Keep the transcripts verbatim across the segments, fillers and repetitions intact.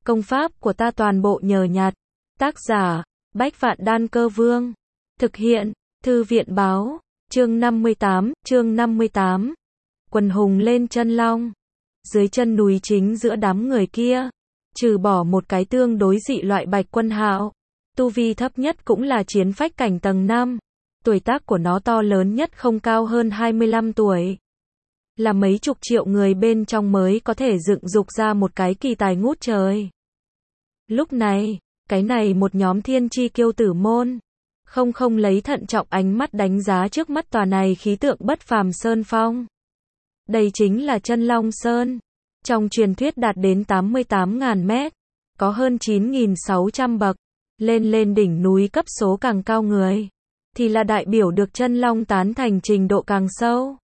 Công pháp của ta toàn bộ nhờ nhặt. Tác giả, Bách Vạn Đan Cơ Vương. Thực hiện, Thư viện Báo. Chương năm mươi tám, chương năm mươi tám. Quần hùng lên chân long. Dưới chân núi chính giữa đám người kia, trừ bỏ một cái tương đối dị loại Bạch Quân Hạo, tu vi thấp nhất cũng là chiến phách cảnh tầng năm. Tuổi tác của nó to lớn nhất không cao hơn hai mươi lăm tuổi. Là mấy chục triệu người bên trong mới có thể dựng dục ra một cái kỳ tài ngút trời. Lúc này, cái này một nhóm thiên chi kiêu tử môn, không không lấy thận trọng ánh mắt đánh giá trước mắt tòa này khí tượng bất phàm sơn phong. Đây chính là Chân Long Sơn. Trong truyền thuyết đạt đến tám mươi tám nghìn mét, có hơn chín nghìn sáu trăm bậc, lên lên đỉnh núi cấp số càng cao người, thì là đại biểu được chân long tán thành trình độ càng sâu.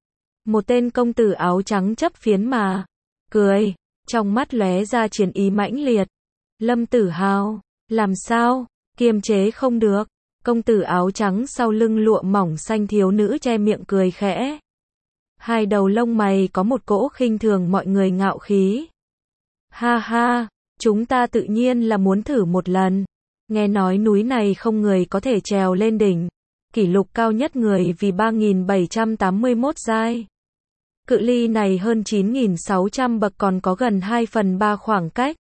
Một tên công tử áo trắng chấp phiến mà, cười, trong mắt lóe ra chiến ý mãnh liệt. Lâm Tử Hào, làm sao, kiềm chế không được. Công tử áo trắng sau lưng lụa mỏng xanh thiếu nữ che miệng cười khẽ. Hai đầu lông mày có một cỗ khinh thường mọi người ngạo khí. Ha ha, chúng ta tự nhiên là muốn thử một lần. Nghe nói núi này không người có thể trèo lên đỉnh. Kỷ lục cao nhất người vì ba nghìn bảy trăm tám mươi mốt giai. Cự ly này hơn chín nghìn sáu trăm bậc còn có gần hai phần ba khoảng cách.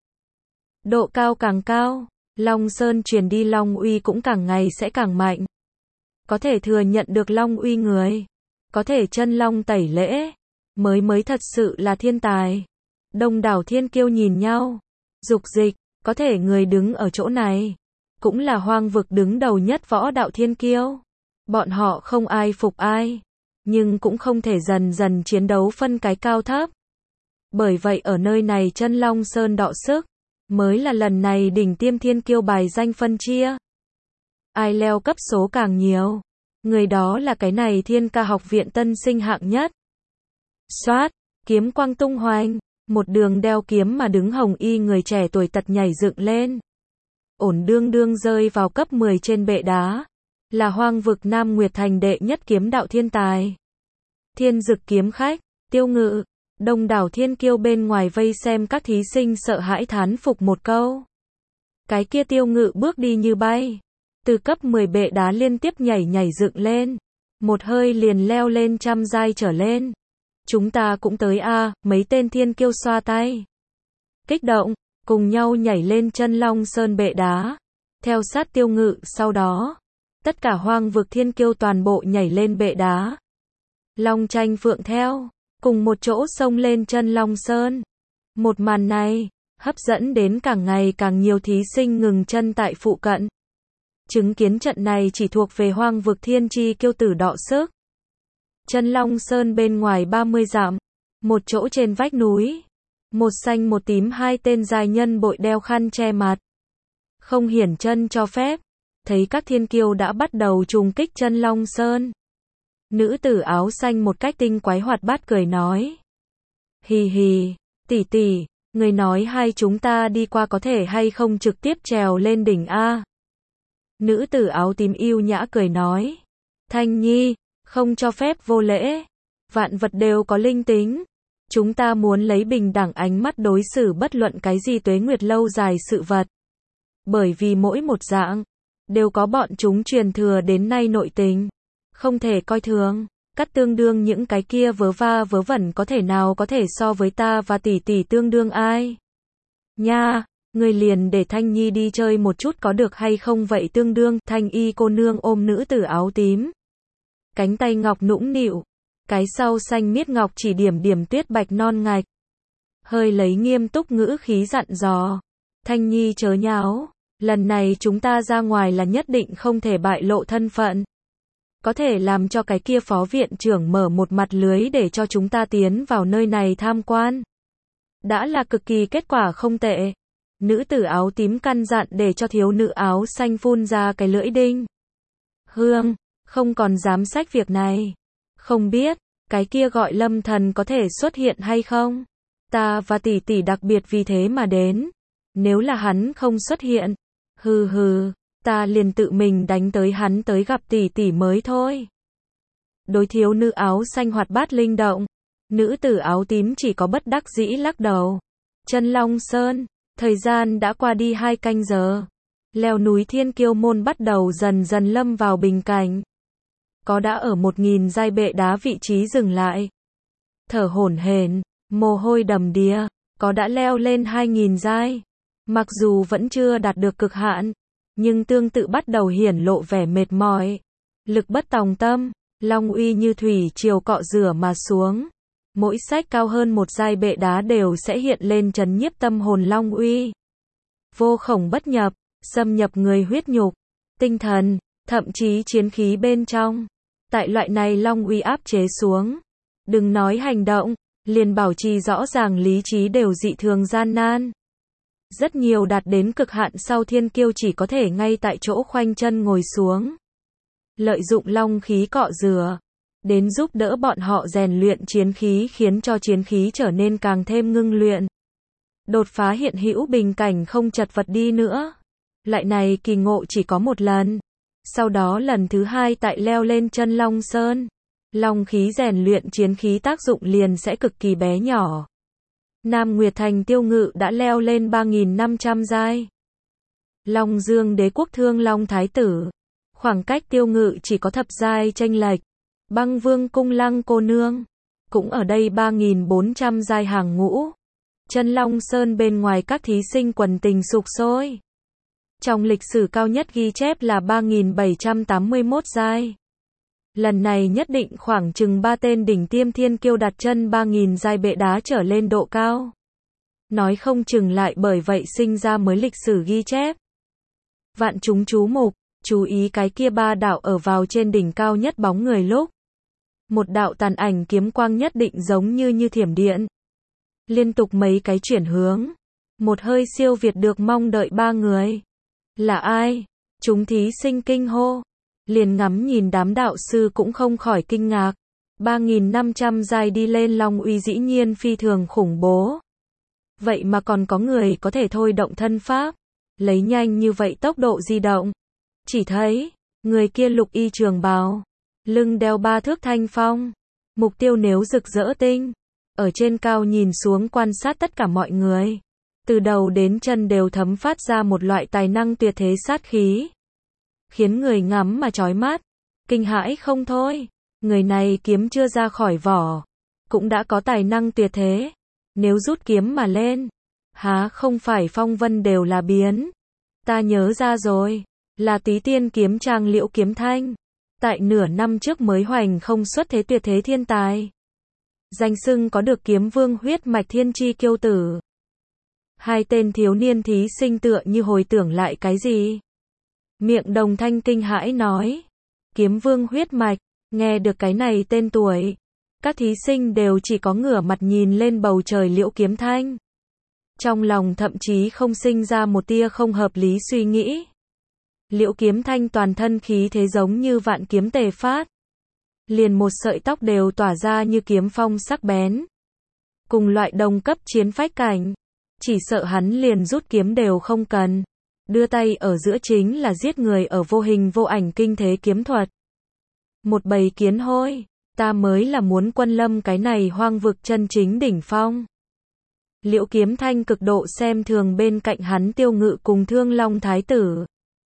Độ cao càng cao, Long Sơn truyền đi Long uy cũng càng ngày sẽ càng mạnh. Có thể thừa nhận được Long uy người, có thể chân long tẩy lễ, mới mới thật sự là thiên tài. Đông đảo thiên kiêu nhìn nhau, dục dịch, có thể người đứng ở chỗ này, cũng là hoang vực đứng đầu nhất võ đạo thiên kiêu. Bọn họ không ai phục ai, nhưng cũng không thể dần dần chiến đấu phân cái cao thấp. Bởi vậy ở nơi này Chân Long Sơn đọ sức, mới là lần này đỉnh tiêm thiên kiêu bài danh phân chia. Ai leo cấp số càng nhiều, người đó là cái này Thiên Ca học viện tân sinh hạng nhất. Xoát, kiếm quang tung hoành, một đường đeo kiếm mà đứng hồng y người trẻ tuổi tật nhảy dựng lên. Ổn đương đương rơi vào cấp mười trên bệ đá. Là hoang vực Nam Nguyệt Thành đệ nhất kiếm đạo thiên tài. Thiên Dực kiếm khách, Tiêu Ngự. Đông đảo thiên kiêu bên ngoài vây xem các thí sinh sợ hãi thán phục một câu. Cái kia Tiêu Ngự bước đi như bay, từ cấp mười bệ đá liên tiếp nhảy nhảy dựng lên, một hơi liền leo lên trăm giai trở lên. Chúng ta cũng tới a, à, mấy tên thiên kiêu xoa tay. Kích động, cùng nhau nhảy lên Chân Long Sơn bệ đá, theo sát Tiêu Ngự. Sau đó, tất cả hoang vực thiên kiêu toàn bộ nhảy lên bệ đá. Long tranh phượng theo, cùng một chỗ xông lên Chân Long Sơn. Một màn này, hấp dẫn đến càng ngày càng nhiều thí sinh ngừng chân tại phụ cận. Chứng kiến trận này chỉ thuộc về hoang vực thiên chi kiêu tử đọ sức. Chân Long Sơn bên ngoài ba mươi dặm, một chỗ trên vách núi, một xanh một tím hai tên giai nhân bội đeo khăn che mặt, không hiển chân cho phép. Thấy các thiên kiêu đã bắt đầu trùng kích Chân Long Sơn, nữ tử áo xanh một cách tinh quái hoạt bát cười nói. Hì hì, tỷ tỷ, người nói hai chúng ta đi qua có thể hay không trực tiếp trèo lên đỉnh a? Nữ tử áo tím yêu nhã cười nói. Thanh Nhi, không cho phép vô lễ. Vạn vật đều có linh tính. Chúng ta muốn lấy bình đẳng ánh mắt đối xử bất luận cái gì tuế nguyệt lâu dài sự vật. Bởi vì mỗi một dạng đều có bọn chúng truyền thừa đến nay nội tình, không thể coi thường. Cắt tương đương những cái kia vớ va vớ vẩn có thể nào có thể so với ta và tỷ tỷ tương đương ai? Nha, người liền để Thanh Nhi đi chơi một chút có được hay không vậy tương đương? Thanh Y cô nương ôm nữ tử áo tím, cánh tay ngọc nũng nịu, cái sau xanh miết ngọc chỉ điểm điểm tuyết bạch non ngạch, hơi lấy nghiêm túc ngữ khí dặn dò. Thanh Nhi chớ nháo, lần này chúng ta ra ngoài là nhất định không thể bại lộ thân phận. Có thể làm cho cái kia phó viện trưởng mở một mặt lưới để cho chúng ta tiến vào nơi này tham quan. Đã là cực kỳ kết quả không tệ. Nữ tử áo tím căn dặn để cho thiếu nữ áo xanh phun ra cái lưỡi đinh. Hương, không còn dám xách việc này. Không biết, cái kia gọi Lâm Thần có thể xuất hiện hay không? Ta và tỷ tỷ đặc biệt vì thế mà đến. Nếu là hắn không xuất hiện, hừ hừ, ta liền tự mình đánh tới hắn tới gặp tỷ tỷ mới thôi. Đối thiếu nữ áo xanh hoạt bát linh động, nữ tử áo tím chỉ có bất đắc dĩ lắc đầu. Chân Long Sơn, Thời gian đã qua đi hai canh giờ. Leo núi Thiên Kiêu Môn bắt đầu dần dần lâm vào bình cảnh. Có đã ở một nghìn giai bệ đá vị trí dừng lại. Thở hổn hển, mồ hôi đầm đìa, có đã leo lên hai nghìn giai. Mặc dù vẫn chưa đạt được cực hạn, nhưng tương tự bắt đầu hiển lộ vẻ mệt mỏi. Lực bất tòng tâm, long uy như thủy triều cọ rửa mà xuống. Mỗi sách cao hơn một giai bệ đá đều sẽ hiện lên trấn nhiếp tâm hồn long uy. Vô khổng bất nhập, xâm nhập người huyết nhục, tinh thần, thậm chí chiến khí bên trong. Tại loại này long uy áp chế xuống, đừng nói hành động, liền bảo trì rõ ràng lý trí đều dị thường gian nan. Rất nhiều đạt đến cực hạn sau thiên kiêu chỉ có thể ngay tại chỗ khoanh chân ngồi xuống. Lợi dụng long khí cọ rửa, đến giúp đỡ bọn họ rèn luyện chiến khí khiến cho chiến khí trở nên càng thêm ngưng luyện. Đột phá hiện hữu bình cảnh không chật vật đi nữa. Loại này kỳ ngộ chỉ có một lần. Sau đó lần thứ hai tại leo lên chân Long Sơn. Long khí rèn luyện chiến khí tác dụng liền sẽ cực kỳ bé nhỏ. Nam Nguyệt Thành Tiêu Ngự đã leo lên ba nghìn năm trăm giai. Long Dương Đế Quốc Thương Long Thái Tử. Khoảng cách Tiêu Ngự chỉ có thập giai chênh lệch. Băng Vương Cung Lăng Cô Nương. Cũng ở đây ba nghìn bốn trăm giai hàng ngũ. Chân Long Sơn bên ngoài các thí sinh quần tình sục sôi. Trong lịch sử cao nhất ghi chép là ba nghìn bảy trăm tám mươi mốt giai. Lần này nhất định khoảng chừng ba tên đỉnh tiêm thiên kiêu đặt chân ba nghìn giai bệ đá trở lên độ cao. Nói không chừng lại bởi vậy sinh ra mới lịch sử ghi chép. Vạn chúng chú mục, chú ý cái kia ba đạo ở vào trên đỉnh cao nhất bóng người lúc. Một đạo tàn ảnh kiếm quang nhất định giống như như thiểm điện. Liên tục mấy cái chuyển hướng. Một hơi siêu việt được mong đợi ba người. Là ai? Chúng thí sinh kinh hô. Liền ngắm nhìn đám đạo sư cũng không khỏi kinh ngạc. ba nghìn năm trăm giai đi lên long uy dĩ nhiên phi thường khủng bố. Vậy mà còn có người có thể thôi động thân pháp. Lấy nhanh như vậy tốc độ di động. Chỉ thấy, người kia lục y trường bào. Lưng đeo ba thước thanh phong. Mục tiêu nếu rực rỡ tinh. Ở trên cao nhìn xuống quan sát tất cả mọi người. Từ đầu đến chân đều thấm phát ra một loại tài năng tuyệt thế sát khí. Khiến người ngắm mà chói mắt. Kinh hãi không thôi. Người này kiếm chưa ra khỏi vỏ. Cũng đã có tài năng tuyệt thế. Nếu rút kiếm mà lên. Há không phải phong vân đều là biến. Ta nhớ ra rồi. Là Túy Tiên kiếm trang Liễu Kiếm Thanh. Tại nửa năm trước mới hoành không xuất thế tuyệt thế thiên tài. Danh xưng có được kiếm vương huyết mạch thiên chi kiêu tử. Hai tên thiếu niên thí sinh tựa như hồi tưởng lại cái gì. Miệng đồng thanh kinh hãi nói. Kiếm vương huyết mạch, nghe được cái này tên tuổi. Các thí sinh đều chỉ có ngửa mặt nhìn lên bầu trời Liễu Kiếm Thanh. Trong lòng thậm chí không sinh ra một tia không hợp lý suy nghĩ. Liễu Kiếm Thanh toàn thân khí thế giống như vạn kiếm tề phát. Liền một sợi tóc đều tỏa ra như kiếm phong sắc bén. Cùng loại đồng cấp chiến phách cảnh. Chỉ sợ hắn liền rút kiếm đều không cần. Đưa tay ở giữa chính là giết người ở vô hình vô ảnh kinh thế kiếm thuật. Một bầy kiến hôi. Ta mới là muốn quân lâm cái này hoang vực chân chính đỉnh phong. Liễu Kiếm Thanh cực độ xem thường bên cạnh hắn Tiêu Ngự cùng Thương Long Thái Tử.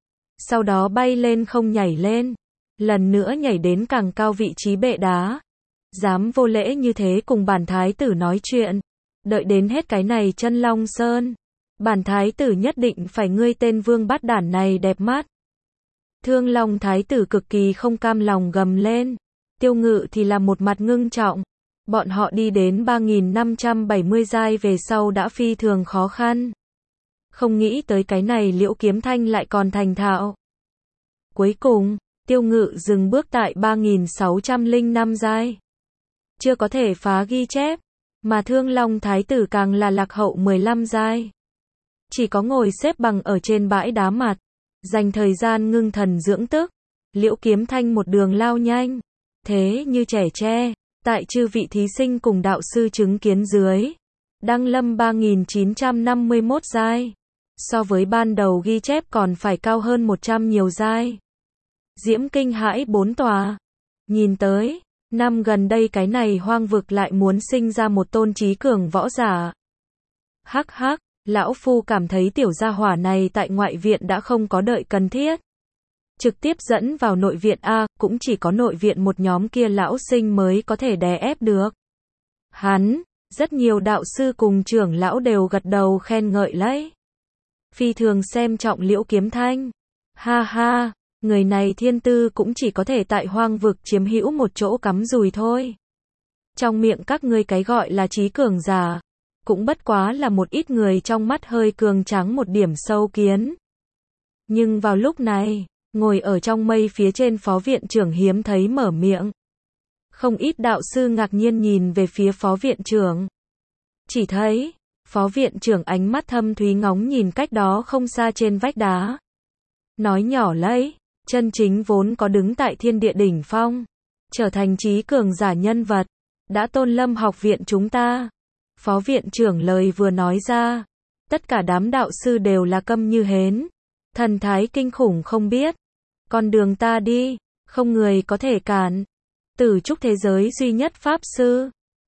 Sau đó bay lên không nhảy lên. Lần nữa nhảy đến càng cao vị trí bệ đá. Dám vô lễ như thế cùng bản thái tử nói chuyện. Đợi đến hết cái này chân Long Sơn. Bản thái tử nhất định phải ngươi tên vương bát đản này đẹp mắt. Thương Long Thái Tử cực kỳ không cam lòng gầm lên. Tiêu Ngự thì là một mặt ngưng trọng. Bọn họ đi đến ba nghìn năm trăm bảy mươi giai về sau đã phi thường khó khăn. Không nghĩ tới cái này Liễu Kiếm Thanh lại còn thành thạo. Cuối cùng, Tiêu Ngự dừng bước tại ba nghìn sáu trăm lẻ năm giai. Chưa có thể phá ghi chép, mà Thương Long Thái Tử càng là lạc hậu mười lăm giai. Chỉ có ngồi xếp bằng ở trên bãi đá mặt, dành thời gian ngưng thần dưỡng tức. Liễu Kiếm Thanh một đường lao nhanh, thế như trẻ tre, tại chư vị thí sinh cùng đạo sư chứng kiến dưới, đăng lâm ba nghìn chín trăm năm mươi mốt giai. So với ban đầu ghi chép còn phải cao hơn một trăm nhiều giai. Diễm kinh hãi bốn tòa. Nhìn tới, năm gần đây cái này hoang vực lại muốn sinh ra một tôn trí cường võ giả. Hắc hắc, Lão Phu cảm thấy tiểu gia hỏa này tại ngoại viện đã không có đợi cần thiết. Trực tiếp dẫn vào nội viện a, cũng chỉ có nội viện một nhóm kia lão sinh mới có thể đè ép được. Hắn, rất nhiều đạo sư cùng trưởng lão đều gật đầu khen ngợi lấy. Phi thường xem trọng Liễu Kiếm Thanh. Ha ha, người này thiên tư cũng chỉ có thể tại hoang vực chiếm hữu một chỗ cắm rùi thôi. Trong miệng các ngươi cái gọi là trí cường giả, cũng bất quá là một ít người trong mắt hơi cường tráng một điểm sâu kiến. Nhưng vào lúc này, ngồi ở trong mây phía trên phó viện trưởng hiếm thấy mở miệng. Không ít đạo sư ngạc nhiên nhìn về phía phó viện trưởng. Chỉ thấy, phó viện trưởng ánh mắt thâm thúy ngóng nhìn cách đó không xa trên vách đá. Nói nhỏ lấy, chân chính vốn có đứng tại thiên địa đỉnh phong, trở thành trí cường giả nhân vật, đã tôn lâm học viện chúng ta. Phó viện trưởng lời vừa nói ra, tất cả đám đạo sư đều là câm như hến, thần thái kinh khủng không biết. Con đường ta đi, không người có thể cản. Tử trúc thế giới duy nhất pháp sư.